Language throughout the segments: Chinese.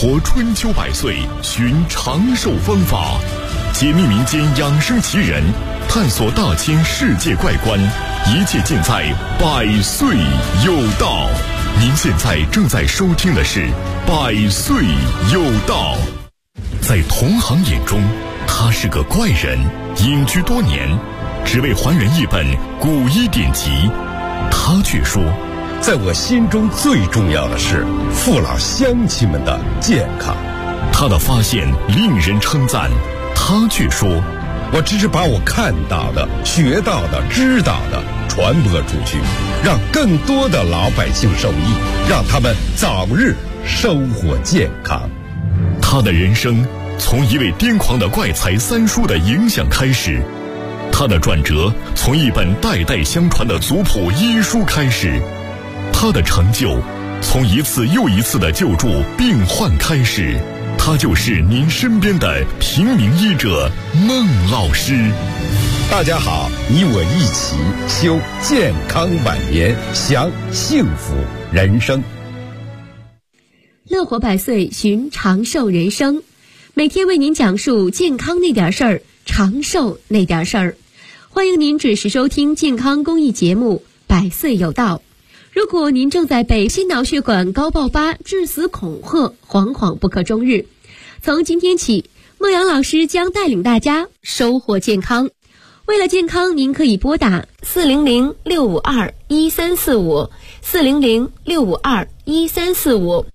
活春秋百岁，寻长寿方法，解密民间养生奇人，探索大千世界怪观，一切尽在百岁有道。您现在正在收听的是百岁有道。在同行眼中，他是个怪人，隐居多年，只为还原一本古医典籍。他却说， 在我心中最重要的是父老乡亲们的健康。 他的发现令人称赞，他却说， 我只是把我看到的、学到的、知道的传播出去，让更多的老百姓受益，让他们早日收获健康。 他的人生从一位癫狂的怪才三叔的影响开始，他的转折从一本代代相传的族谱医书开始，他的成就从一次又一次的救助病患开始。他就是您身边的平民医者孟老师。 大家好，你我一起修健康晚年，享幸福人生。 乐活百岁，寻长寿人生，每天为您讲述健康那点事儿，长寿那点事儿。欢迎您准时收听健康公益节目《百岁有道》。如果您正在被心脑血管高爆发、致死恐吓，惶惶不可终日，从今天起，孟阳老师将带领大家收获健康。为了健康，您可以拨打400-652-1345 400-652-1345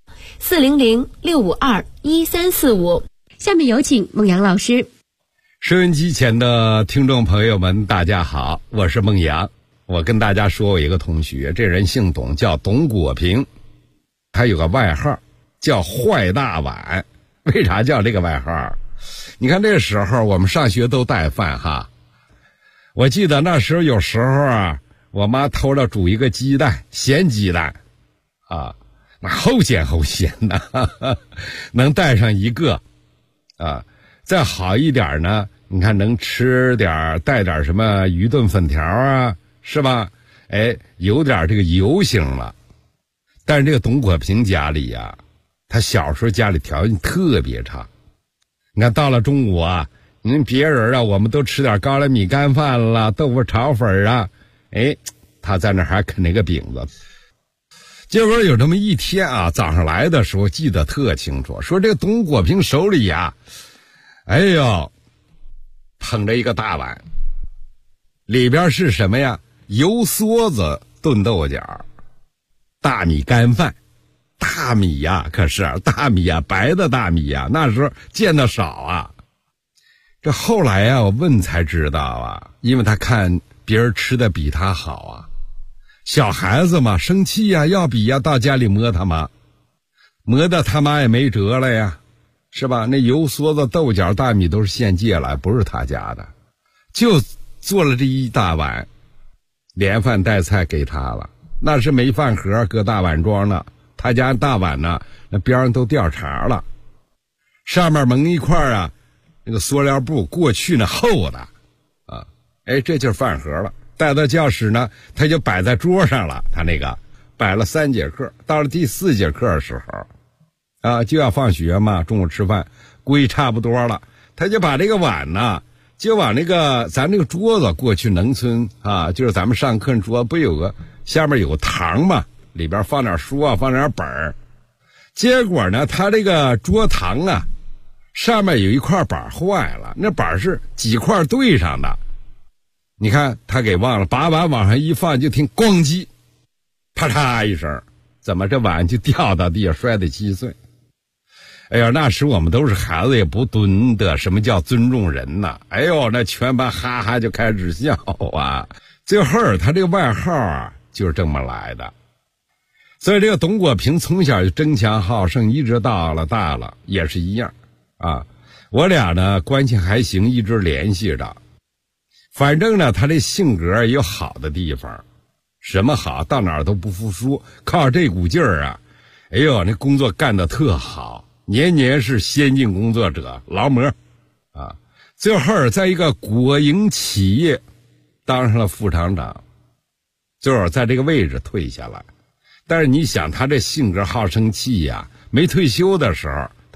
400-652-1345。下面有请孟阳老师。 收音机前的听众朋友们，大家好，我是孟阳。我跟大家说，我一个同学，这人姓董，叫董果平，他有个外号叫坏大碗。为啥叫这个外号？你看这时候我们上学都带饭哈，我记得那时候有时候啊，我妈偷了煮一个鸡蛋，咸鸡蛋啊，那齁咸齁咸的，能带上一个啊。再好一点呢，你看能吃点带点什么鱼炖粉条啊，是吧？哎，有点这个油性了。但是这个董果平家里呀，他小时候家里条件特别差。你看到了中午啊，您别人啊，我们都吃点高粱米干饭了，豆腐炒粉啊，哎，他在那还啃那个饼子。结果有这么一天啊，早上来的时候记得特清楚，说这个董果平手里呀，哎呦，捧着一个大碗，里边是什么呀？油梭子炖豆角，大米干饭。大米呀，可是大米呀，白的大米呀，那时候见得少啊。这后来呀，我问才知道啊，因为他看别人吃的比他好啊。小孩子嘛，生气呀，要比呀，到家里磨他妈，磨的他妈也没辙了呀，是吧？那油梭子、豆角、大米都是现借来，不是他家的，就做了这一大碗，连饭带菜给他了。那是没饭盒，搁大碗装的。他家大碗呢，那边上都掉茬了，上面蒙一块啊，那个塑料布，过去呢厚的啊，哎，这就是饭盒了。带到教室呢，他就摆在桌上了，他那个摆了3节课，到了第4节课的时候啊，就要放学嘛，中午吃饭，估计差不多了，他就把这个碗呢，就往那个咱那个桌子，过去农村啊，就是咱们上课桌不有个下面有个堂嘛，里边放点书啊，放点本儿。结果呢，他这个桌堂啊，上面有一块板坏了，那板是几块对上的。你看他给忘了，把碗往上一放，就听咣叽，啪嚓一声，怎么这碗就掉到地下，摔得稀碎。哎呀，那时我们都是孩子，也不懂得什么叫尊重人呐。哎呦，那全班哈哈就开始笑啊。最后他这个外号啊，就是这么来的。所以这个董果平从小就争强好胜，一直到了大了也是一样啊。我俩呢关系还行，一直联系着。反正呢，他这性格也有好的地方，什么好，到哪儿都不服输，靠这股劲儿啊，哎呦，那工作干得特好，年年是先进工作者，劳模啊。最后在一个国营企业当上了副厂长，最后在这个位置退下来。但是你想他这性格好生气呀，没退休的时候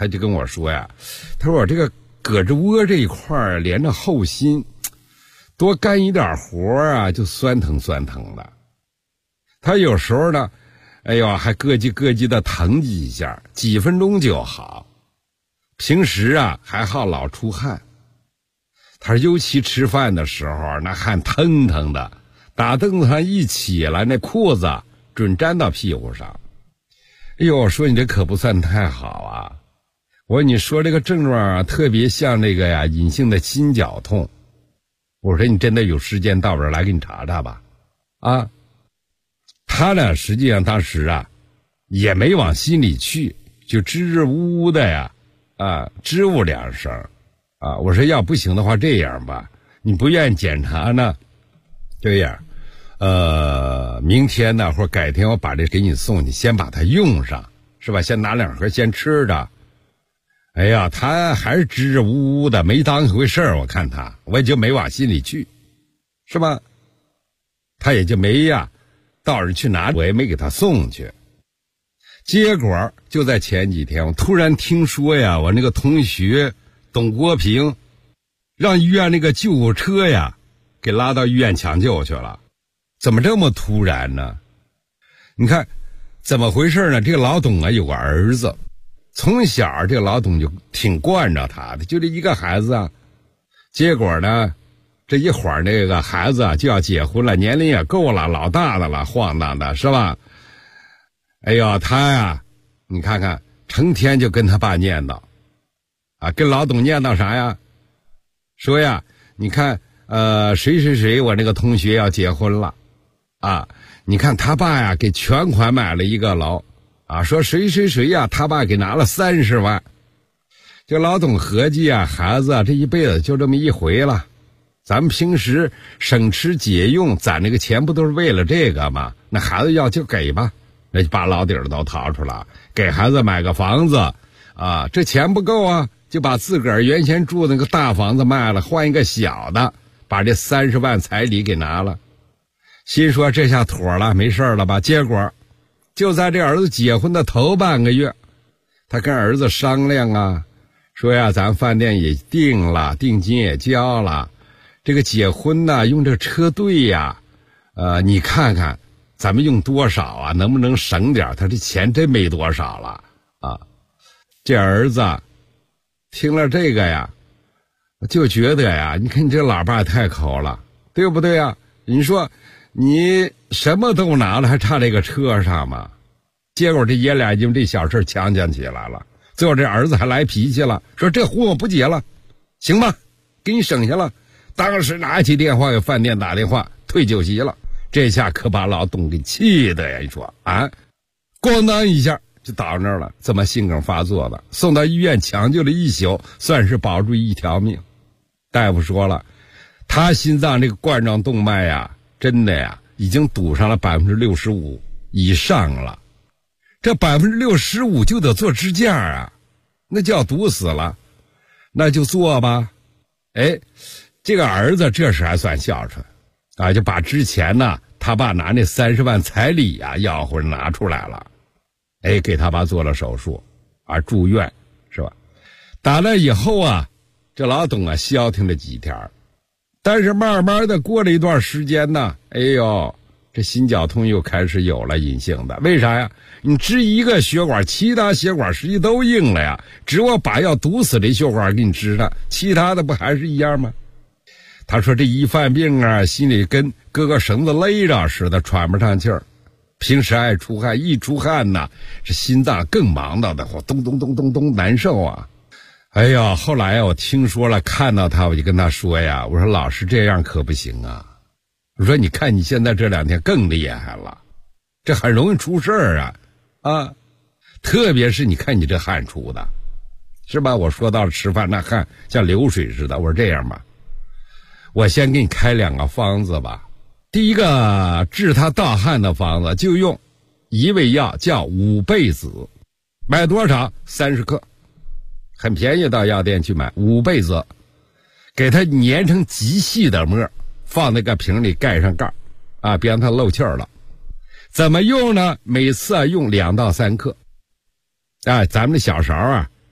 他就跟我说呀，他说我这个胳肢窝这一块连着后心，多干一点活啊就酸疼酸疼的。他有时候呢，哎呦还咯叽咯叽的疼几下，几分钟就好。平时啊还好老出汗，他说尤其吃饭的时候那汗腾腾的，打凳子上一起来那裤子准沾到屁股上。哎呦，我说你这可不算太好啊。我说你说这个症状啊特别像那个呀隐性的心绞痛。我说你真的有时间到这儿来给你查查吧。啊，他呢实际上当时啊也没往心里去，就支支吾吾的呀支吾两声啊。我说要不行的话这样吧，你不愿意检查呢，这样明天呢或者改天我把这给你送，你先把它用上，是吧？先拿2盒先吃着。哎呀，他还是支支吾吾的，没当一回事儿。我看他，我也就没往心里去，是吧？他也就没呀到这去拿，我也没给他送去。结果就在前几天，我突然听说呀，我那个同学董国平让医院那个救护车呀给拉到医院抢救去了。怎么这么突然呢？你看怎么回事呢？这个老董啊有个儿子，从小这个老董就挺惯着他的，就这一个孩子啊。结果呢这一会儿那个孩子啊就要结婚了，年龄也够了，老大的了，晃荡的是吧？哎呦，他呀你看看成天就跟他爸念叨啊，跟老董念叨啥呀？说呀你看谁谁谁我那个同学要结婚了啊，你看他爸呀给全款买了一个楼啊，说谁谁谁呀他爸给拿了30万。这老董合计啊，孩子啊这一辈子就这么一回了，咱们平时省吃俭用攒这个钱不都是为了这个吗？那孩子要就给吧，那就把老底儿都掏出来，给孩子买个房子啊。这钱不够啊，就把自个儿原先住那个大房子卖了，换一个小的，把这30万彩礼给拿了。心说这下妥了，没事了吧？结果就在这儿子结婚的头半个月，他跟儿子商量啊，说呀咱饭店也定了，定金也交了，这个结婚呢用这个车队呀你看看咱们用多少啊，能不能省点？他这钱真没多少了啊。这儿子听了这个呀就觉得呀，你看你这老爸太抠了，对不对呀？你说你什么都拿了，还差这个车上吗？结果这爷俩因为这小事呛起来了，最后这儿子还来脾气了，说这婚我不结了，行吧，给你省下了。当时拿起电话给饭店打电话退酒席了。这下可把老董给气的呀，你说啊，咣当一下就倒那儿了，怎么心梗发作了，送到医院抢救了一宿，算是保住一条命。大夫说了，他心脏这个冠状动脉呀真的呀已经堵上了65%以上了，这65%就得做支架啊，那就要堵死了，那就做吧。哎，这个儿子这时还算孝顺啊，就把之前呢他爸拿那30万彩礼啊要回拿出来了，哎，给他爸做了手术啊，住院是吧？打那以后啊，这老董啊消停了几天，但是慢慢的过了一段时间呢，哎呦，这心绞痛又开始有了隐性的。为啥呀？你支一个血管，其他血管实际都硬了呀，只有把要堵死这血管给你支上，其他的不还是一样吗？他说这一犯病啊，心里跟搁个绳子勒着似的，喘不上气儿。平时爱出汗，一出汗呢，这心脏更忙到的，咚咚咚咚咚难受啊。哎呀，后来啊，我听说了，看到他我就跟他说呀，我说老师这样可不行啊。我说你看你现在这2天更厉害了，这很容易出事儿啊，特别是你看你这汗出的，是吧？我说到了吃饭那汗像流水似的。我说这样吧，我先给你开2个方子吧。第一个治他盗汗的方子就用一味药叫五倍子，买多少？30克，很便宜，到药店去买五倍子，给它粘成极细的沫，放那个瓶里盖上盖啊，别让它漏气儿了。怎么用呢？每次用2到3克，哎，咱们的小勺啊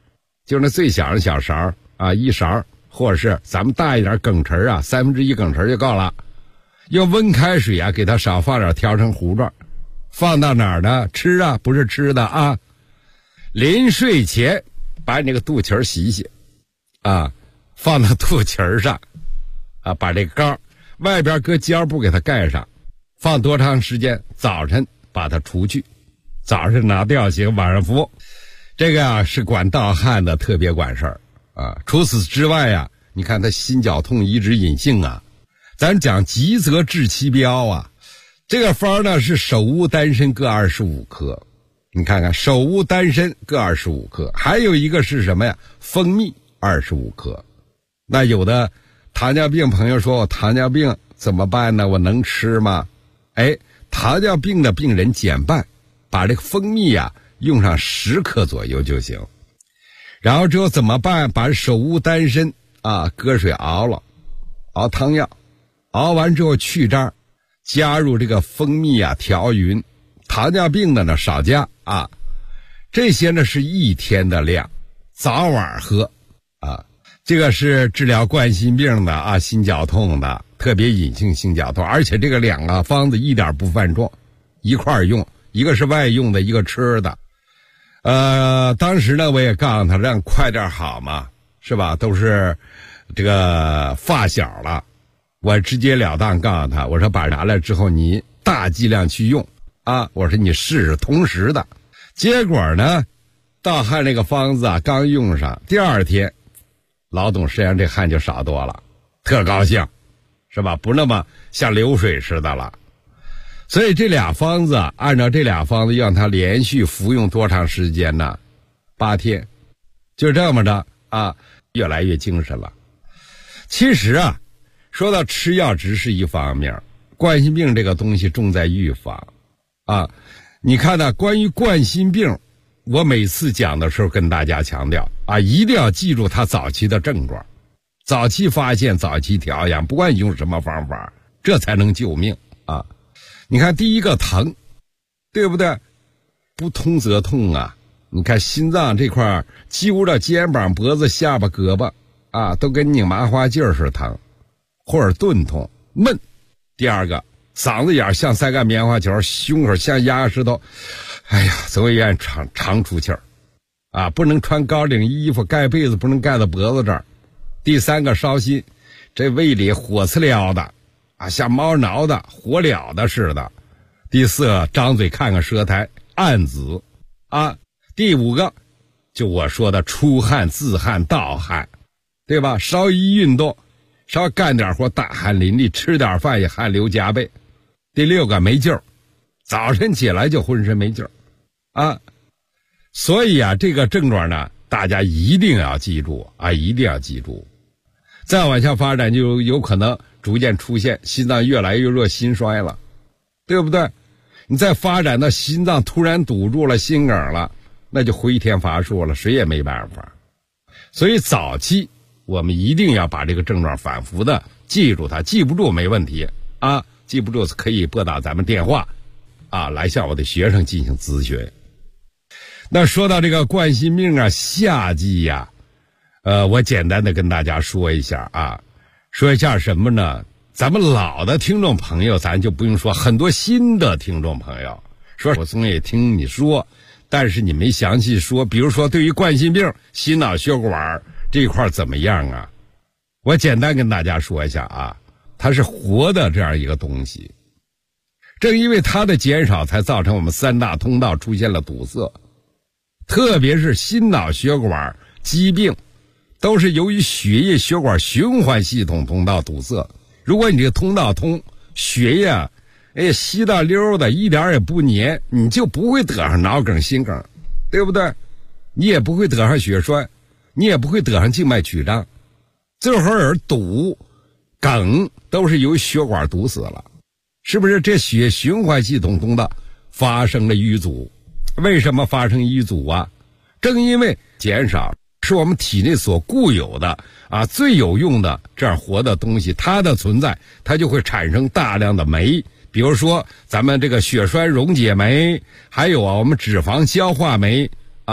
就那最小的小勺啊，1勺，或者是咱们大一点羹匙啊，1/3羹匙就够了。用温开水啊，给它少放点，调成糊状，放到哪儿呢？吃啊，不是吃的啊。临睡前把你那个肚脐洗洗啊，放到肚脐上啊，把这个膏外边搁胶布给它盖上，放多长时间？早晨把它除去，早上拿掉行，晚上服。这个啊是管盗汗的特别管事儿啊。除此之外啊，你看他心绞痛一直隐性啊，咱讲急则治其标啊。这个方呢是首乌、丹参各25克，你看看首乌、丹参各25克，还有一个是什么呀？蜂蜜25克。那有的糖尿病朋友说，我糖尿病怎么办呢？我能吃吗？糖尿病的病人减半，把这个蜂蜜啊用上10克左右就行。然后之后怎么办？把首乌、丹参啊搁水熬了，熬汤药，熬完之后去渣，加入这个蜂蜜啊调匀。糖尿病的呢少加啊。这些呢是1天的量，早晚喝啊。这个是治疗冠心病的啊，心绞痛的，特别隐性心绞痛，而且这个2个方子一点不犯重，一块儿用，一个是外用的，一个吃的。当时呢我也告诉他让快点好嘛，是吧？都是这个发小了，我直截了当告诉他，我说把拿来之后你大剂量去用啊，我说你试试同时的。结果呢盗汗那个方子啊刚用上，第2天老董实际上这汗就少多了，特高兴，是吧？不那么像流水似的了。所以这俩方子按照这俩方子让他连续服用多长时间呢？8天，就这么着啊，越来越精神了。其实啊，说到吃药只是一方面，冠心病这个东西重在预防啊。你看呢，关于冠心病，我每次讲的时候跟大家强调啊，一定要记住它早期的症状，早期发现，早期调养，不管你用什么方法，这才能救命啊。你看第一个疼，对不对？不通则痛啊。你看心脏这块揪着肩膀、脖子、下巴、胳膊啊，都跟拧麻花劲儿似的疼，或者钝痛、闷。第二个，嗓子眼像塞个棉花球，胸口像压石头，哎呀，总愿意长出气儿啊，不能穿高领衣服，盖被子不能盖到脖子这儿。第三个烧心，这胃里火刺撩的啊，像猫挠的，火燎的似的。第四个，张嘴看看舌苔暗紫啊。第5个，就我说的出汗、自汗、盗汗，对吧？稍一运动，稍干点活，大汗淋漓，吃点饭也汗流浃背。第6个，没劲儿，早晨起来就浑身没劲儿啊。所以啊，这个症状呢，大家一定要记住啊，一定要记住。再往下发展，就有可能逐渐出现心脏越来越弱、心衰了，对不对？你再发展到心脏突然堵住了、心梗了，那就回天乏术了，谁也没办法。所以早期我们一定要把这个症状反复的记住它，记不住没问题啊，记不住可以拨打咱们电话啊，来向我的学生进行咨询。那说到这个冠心病啊，夏季呀，我简单的跟大家说一下啊，说一下什么呢？咱们老的听众朋友咱就不用说，很多新的听众朋友说，我总也听你说，但是你没详细说，比如说对于冠心病、心脑血管这一块怎么样啊？我简单跟大家说一下啊，它是活的这样一个东西，正因为它的减少，才造成我们3大通道出现了堵塞，特别是心脑血管疾病，都是由于血液血管循环系统通道堵塞。如果你这个通道通，血液稀到溜的，一点也不粘，你就不会得上脑梗、心梗，对不对？你也不会得上血栓，你也不会得上静脉曲张。最后而堵梗都是由于血管堵死了，是不是？这血循环系统通道发生了淤阻。为什么发生淤阻啊？正因为减少是我们体内所固有的啊最有用的这样活的东西，它的存在，它就会产生大量的酶，比如说咱们这个血栓溶解酶，还有我们脂肪消化酶啊，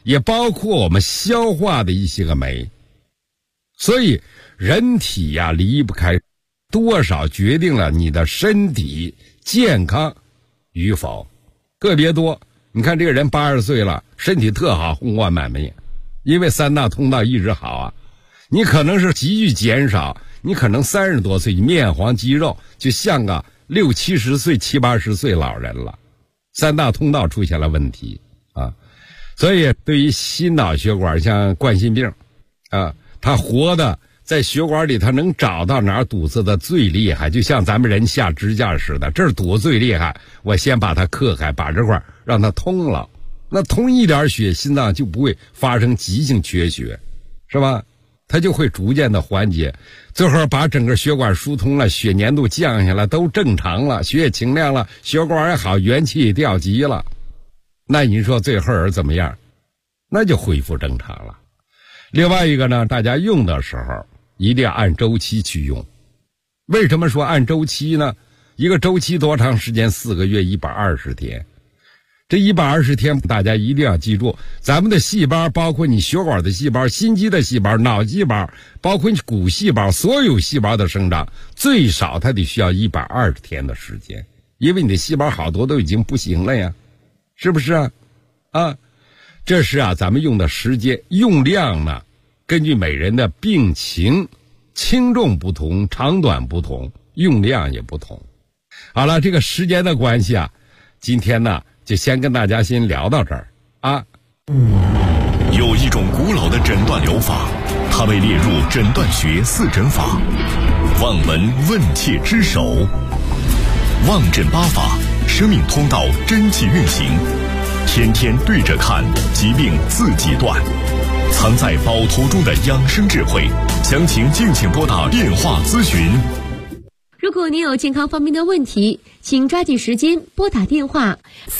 也包括我们消化的一些个酶。所以人体呀，离不开多少决定了你的身体健康与否。个别多，你看这个人80岁了，身体特好，红光满面，因为3大通道一直好啊。你可能是急剧减少，你可能30多岁面黄肌肉，就像个60、70岁、70、80岁老人了。3大通道出现了问题啊，所以对于心脑血管，像冠心病啊，它活的在血管里，它能找到哪儿堵塞的最厉害，就像咱们人下支架似的，这儿堵最厉害，我先把它克开，把这块让它通了，那通一点血，心脏就不会发生急性缺血，是吧？它就会逐渐的缓解，最后把整个血管疏通了，血粘度降下来，都正常了，血液清亮了，血管也好，元气调集了，那你说最后人怎么样？那就恢复正常了。另外一个呢，大家用的时候一定要按周期去用。为什么说按周期呢？一个周期多长时间？4个月，120天。这120天大家一定要记住，咱们的细胞，包括你血管的细胞、心肌的细胞、脑细胞，包括你骨细胞，所有细胞的生长最少它得需要120天的时间，因为你的细胞好多都已经不行了呀，是不是啊？这是咱们用的时间，用量呢，根据每人的病情轻重不同，长短不同，用量也不同。好了，这个时间的关系今天呢就先跟大家先聊到这儿啊。 有一种古老的诊断疗法，它被列入诊断学4诊法，望闻问切之首，望诊8法，生命通道真气运行，天天对着看，疾病自己断，藏在宝图中的养生智慧，详情敬请拨打电话咨询。 如果您有健康方面的问题，请抓紧时间拨打电话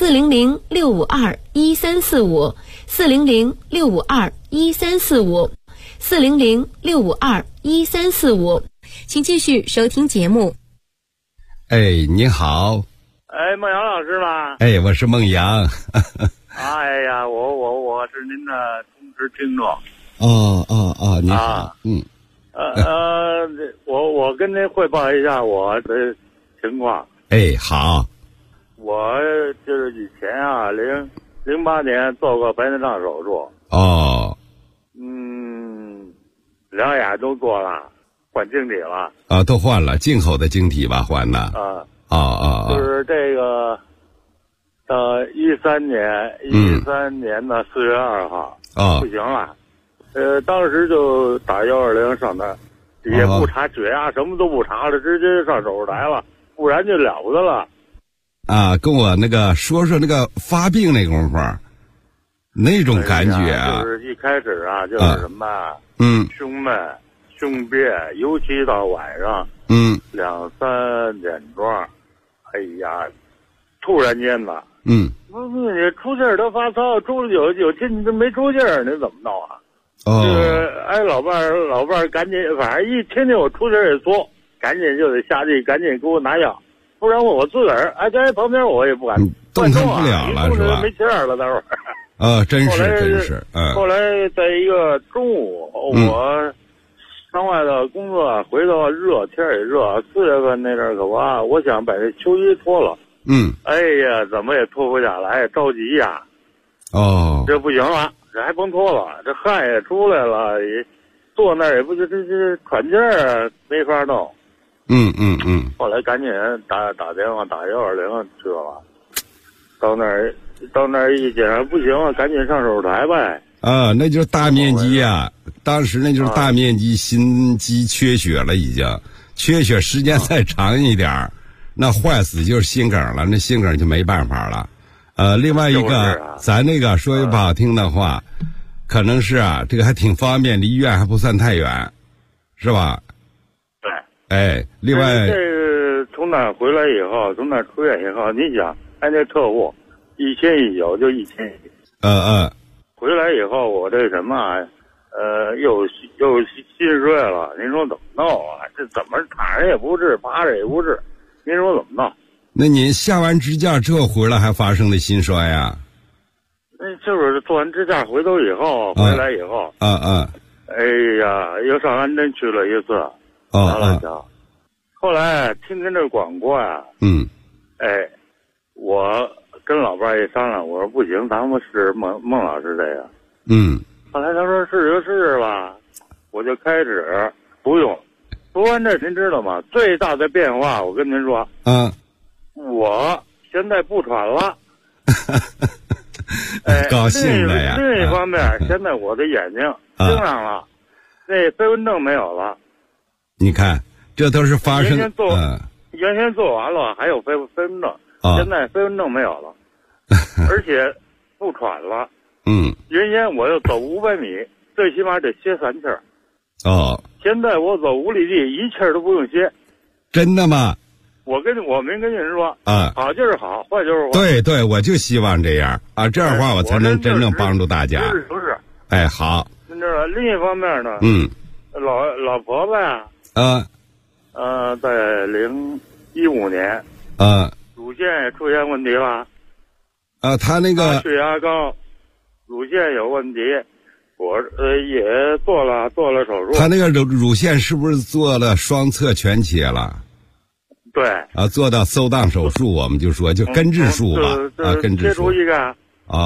400-652-1345 400-652-1345 400-652-1345，请继续收听节目。 你好。 孟阳老师吧？ 我是孟阳。 哎呀，我是您的忠实听众。 你好。 我跟您汇报一下我的情况。 好。 我就是以前08年做过白内障手术。两眼都做了，换晶体了。 都换了，进口的晶体吧，换的。 就是这个13年的4月2号，不行了。当时就打120上那儿，也不查血压，什么都不查了，直接上手术台了，不然就了不得了。 跟我那个说那个发病那功夫，那种感觉就是一开始就是什么胸闷、胸憋，尤其到晚上2、3点钟，突然间的你出劲儿都发烧，有劲你都没出劲儿，你怎么弄啊？就是老伴儿赶紧，反正一听见我出劲儿一缩，赶紧就得下地，赶紧给我拿药，不然我自个儿在旁边我也不敢动弹不了了，是吧？ 没气儿了，待会儿。 真是。 后来在一个中午，我上外头工作，回头热，天也热，4月份那阵儿可哇，我想把这秋衣脱了。怎么也脱不下来，着急呀。这不行了，这还甭脱了，这汗也出来了，也坐那儿也不这喘劲儿没法弄。后来赶紧打电话打120去了，到那儿一检查不行了，赶紧上手术台呗。 那就是大面积当时那就是大面积心肌缺血了，已经缺血时间再长一点那坏死就是心梗了，那心梗就没办法了。另外一个咱那个说句不好听的话，可能是这个还挺方便，离医院还不算太远，是吧？ 对。 另外这个从那回来以后，从那出院以后，你想那特务1190就1100。回来以后我这什么又心衰了，您说怎么弄啊？这怎么躺着也不治，趴着也不治，您说怎么弄？ 那您下完支架之后回来还发生的心衰呀？ 就是做完支架回来以后，哎呀，又上安镇去了一次，瞧了瞧。后来听这广播呀，我跟老伴儿一商量，我说不行，咱们是孟老师这个，后来他说试就试吧，我就开始不用。读完这您知道吗？最大的变化，我跟您说，我现在不喘了。 高兴了呀！ 另一方面，现在我的眼睛盯上了，那飞蚊症没有了。 你看，这都是发生。 原先做完了，还有飞蚊症，现在飞蚊症没有了，而且不喘了。原先我要走500米，最起码得歇3气儿。现在我走5里地1气儿都不用歇。 真的吗？ 我没跟您说好就是好，坏就是坏。 对，我就希望这样啊，这样的话我才能真正帮助大家。 是。 哎，好。 您知道，另一方面呢，老婆子呀，在2015年，乳腺也出现问题了。 他那个血压高，乳腺有问题，我也做了手术。 他那个乳腺是不是做了双侧全切了？ 对。 做到收档手术，我们就说就根治术吧，根治术。切除一个。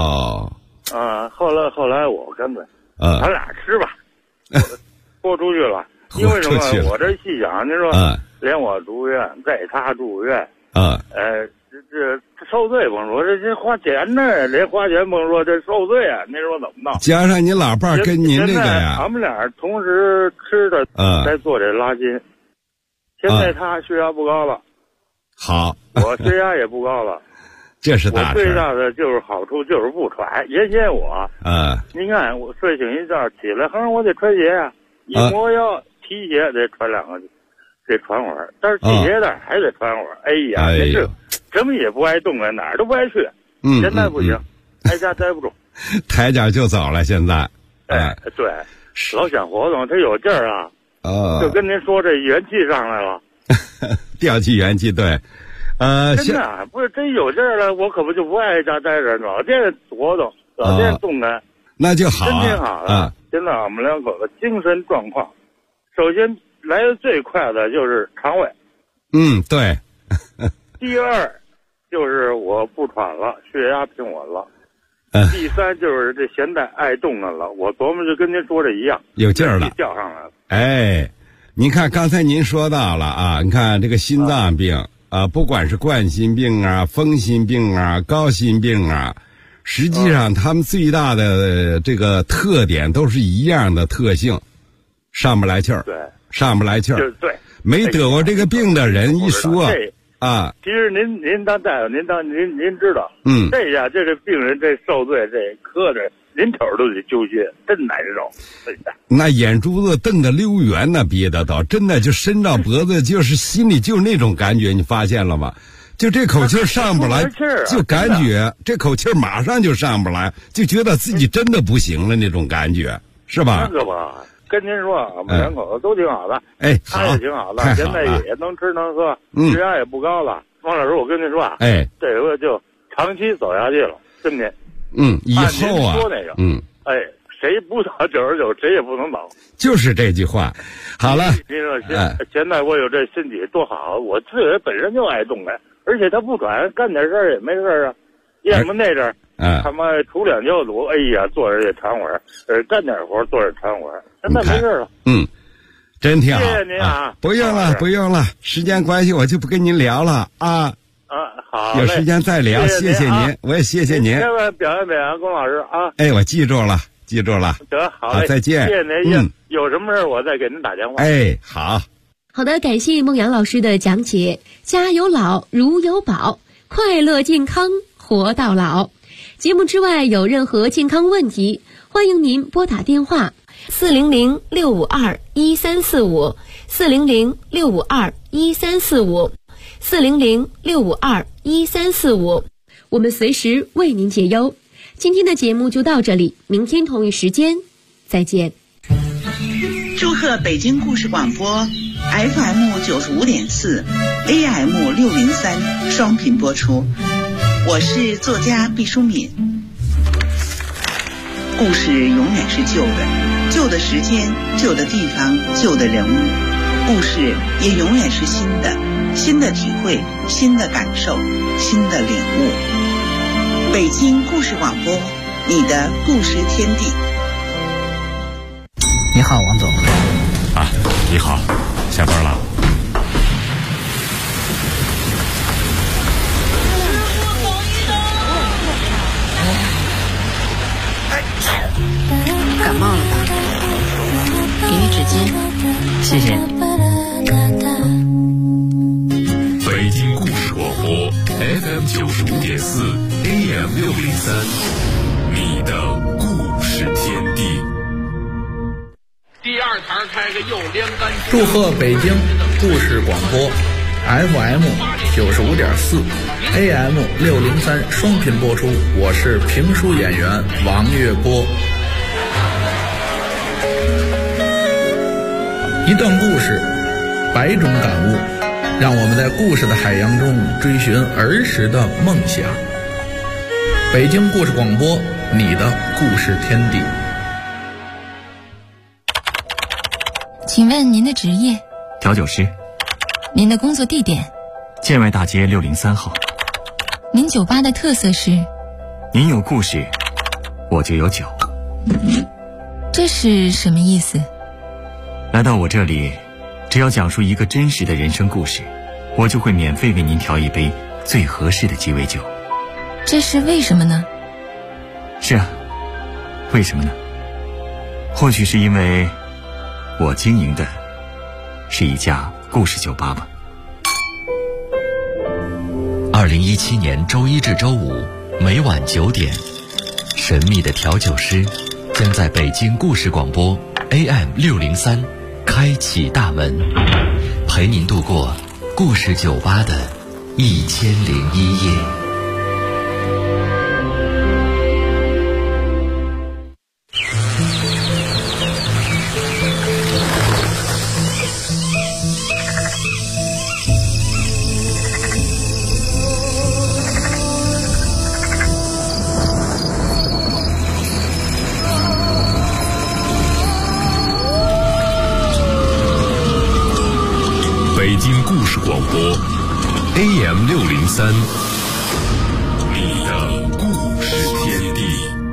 后来我干脆，咱俩吃吧，豁出去了。因为什么？我这细想，您说，连我住院，带他住院，这受罪甭说，这花钱呢，这花钱甭说，这受罪啊！您说怎么弄？ 加上您老伴儿跟您这个呀， 咱们俩同时吃的，在做这拉筋。现在他血压不高了， 好， 我血压也不高了， 这是大事。 我最大的就是好处就是不喘。原先我，您看我睡醒一觉起来，我得穿鞋啊，一摸腰提鞋得穿2个，得穿会儿，但是系鞋带还得穿会儿。哎呀，这什么也不爱动啊，哪儿都不爱去。现在不行，在家待不住， 抬脚就走了。现在， 对，老想活动，他有劲儿啊。就跟您说，这元气上来了， 调起元气，对， 真的不是真有劲儿了，我可不就不爱家待着，老见活动，老见动弹， 那就好， 真挺好的。现在我们两口子精神状况，首先来的最快的就是肠胃， 对。 第二就是我不喘了，血压平稳了。第三就是这现在爱动弹了，我琢磨就跟您说这一样， 有劲儿了， 调上来了。 您看刚才您说到了你看这个心脏病不管是冠心病风心病高心病实际上他们最大的这个特点都是一样的特性，上不来气儿， 对， 上不来气儿， 对， 没得过这个病的人一说。 其实您当大夫，您知道，这下这个病人这受罪，这磕着临头都得揪心，真难受。 那眼珠子瞪得溜圆呢，憋得到，真的就伸到脖子，就是心里就是那种感觉，你发现了吗？就这口气上不来，就感觉这口气马上就上不来，就觉得自己真的不行了那种感觉，是吧？ 那个吧。跟您说，我们两口子都挺好的，他也挺好的，现在也能吃能喝，血压也不高了。王老师，我跟您说这个就长期走下去了，跟您。 以后啊， 说那个，谁不到99，谁也不能倒。 就是这句话。好了， 您说现在我有这身体多好，我自己本身就爱动弹，而且他不喘，干点事儿也没事儿啊。要么那阵儿。他妈除2脚堵，哎呀，坐着也喘会儿，干点活坐着喘会儿，现在没事了。 真挺好。 谢谢您不用了，时间关系我就不跟您聊了好， 有时间再聊。谢谢您，我也谢谢您。 千万表扬龚老师啊！ 我记住了。 得好嘞， 再见。 谢谢您。有什么事我再给您打电话。 好。 好的，感谢孟阳老师的讲解。家有老，如有宝，快乐健康活到老。节目之外有任何健康问题，欢迎您拨打电话400-652-1345 400-652-1345 400-652-1345，我们随时为您解忧。今天的节目就到这里，明天同一时间再见。 祝贺北京故事广播 FM 95.4 AM 603双频播出，我是作家毕淑敏。 故事永远是旧的，旧的时间，旧的地方，旧的人物。故事也永远是新的，新的体会，新的感受，新的领悟。北京故事广播，你的故事天地。 你好，王总。 啊，你好，下班了。 感冒了吧？给你纸巾，谢谢。 北京故事广播 FM 95.4 AM 603，你的故事天地。 第二堂开个右连杆。 祝贺北京故事广播 FM 95.4 AM 603双频播出，我是评书演员王月波。一段故事，百种感悟，让我们在故事的海洋中追寻儿时的梦想。北京故事广播，你的故事天地。 请问您的职业？ 调酒师。 您的工作地点？ 建外大街603号。 您酒吧的特色是？ 您有故事，我就有酒。 这是什么意思？ 来到我这里，只要讲述一个真实的人生故事，我就会免费为您调一杯最合适的鸡尾酒。 这是为什么呢？ 是啊，为什么呢？或许是因为我经营的是一家故事酒吧吧。 2017年周一至周五每晚9点，神秘的调酒师将在北京故事广播 AM 603开启大门，陪您度过故事酒吧的1001夜。 北京故事广播 AM 603，你的故事天地。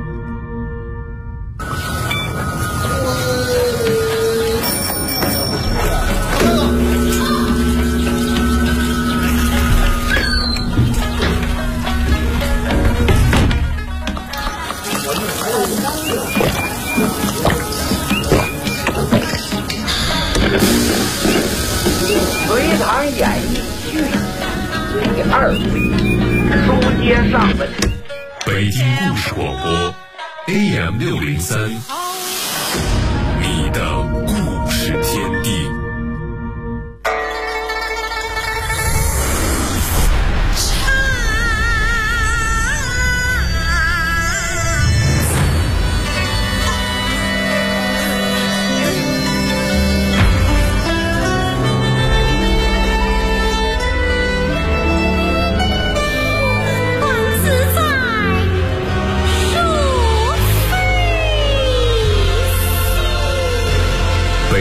隋唐演义续第2回，书接上文。 北京故事广播 AM 603。